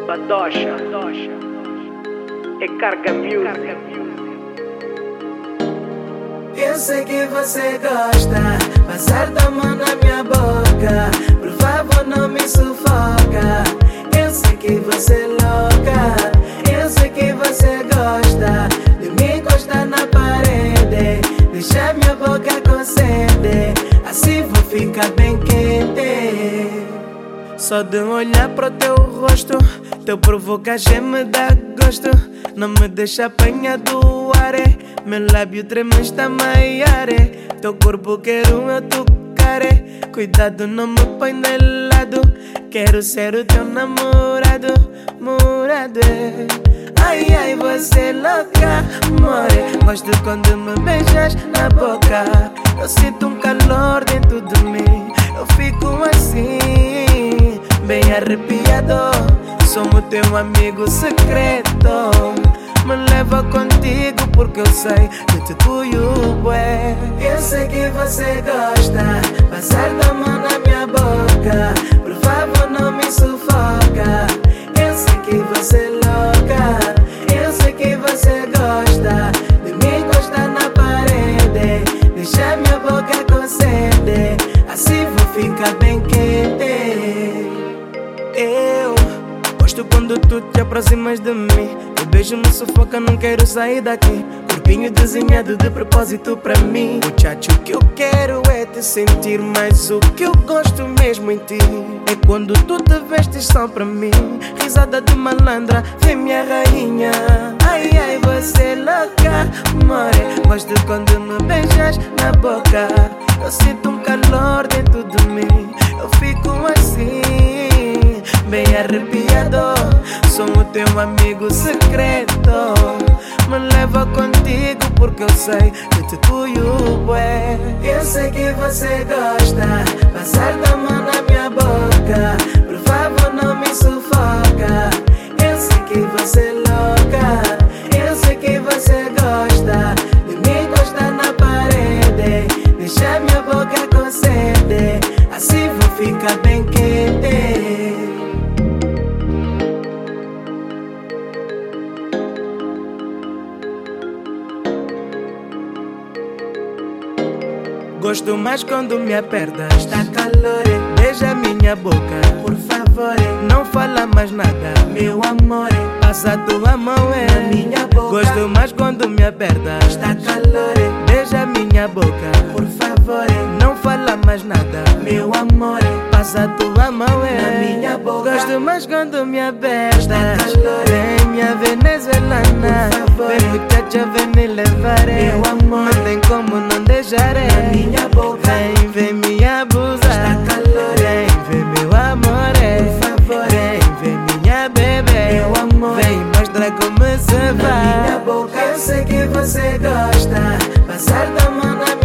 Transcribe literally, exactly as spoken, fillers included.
Badocha, é carga mil. Eu sei que você gosta, passar tua mão na minha boca. Por favor, não me sufoca. Eu sei que você é louca. Eu sei que você gosta de me encostar na parede, deixar minha boca com sede, assim vou ficar bem quente. Só de olhar pro teu rosto, teu provocagem me dá gosto. Não me deixa apanhar do ar, é. Meu lábio treme está maior, é. Teu corpo quero eu tocar, é. Cuidado, não me põe de lado. Quero ser o teu namorado, morado, é. Ai, ai, você é louca, more. Gosto quando me beijas na boca. Eu sinto um calor dentro de mim. Eu fico assim, bem arrepiado. Sou o teu amigo secreto. Me leva contigo porque eu sei que te cuido, bué. Eu sei que você gosta, passar tua mão na minha boca. Por favor, não me sufoca. Eu sei que você é louca. Eu sei que você gosta de me encostar na parede, deixar minha boca com sede, assim vou ficar bem quente. Eu gosto quando tu te aproximas de mim. O beijo me sufoca, não quero sair daqui. Corpinho desenhado de propósito pra mim. Muchacho, o que eu quero é te sentir, mas o que eu gosto mesmo em ti é quando tu te vestes só pra mim. Risada de malandra, vem minha rainha. Ai, ai, você é louca, more. Gosto quando me beijas na boca. Eu sinto um calor dentro de mim. Eu fico assim, bem arrepiado. Sou o teu amigo secreto. Me leva contigo porque eu sei que te cuido, bué. Eu sei que você gosta, passar tua mão na minha boca. Por favor, não me sufoca. Eu sei que você é louca. Eu sei que você gosta de me encostar na parede, deixar minha boca com sede, assim vou ficar bem quente. Gosto mais quando me apertas. Está calor, beija minha boca. Por favor, não fala mais nada. Meu amor, passa tua mão na minha boca. Gosto mais quando me apertas. Está calor, beija minha boca. Por favor, não fala mais nada. Meu amor, passa tua mão na minha boca. Gosto mais quando me apertas. Vem minha venezuelana, vem muchacha, vem me levar. Meu amor, não tem como não deixar. Minha boca. Vem, vem me abusar. Vem, vem meu amor, por favor. Vem, vem minha bebê. Meu amor, vem mostra como se vai. Minha boca. Eu sei que você gosta, passar tua mão na minha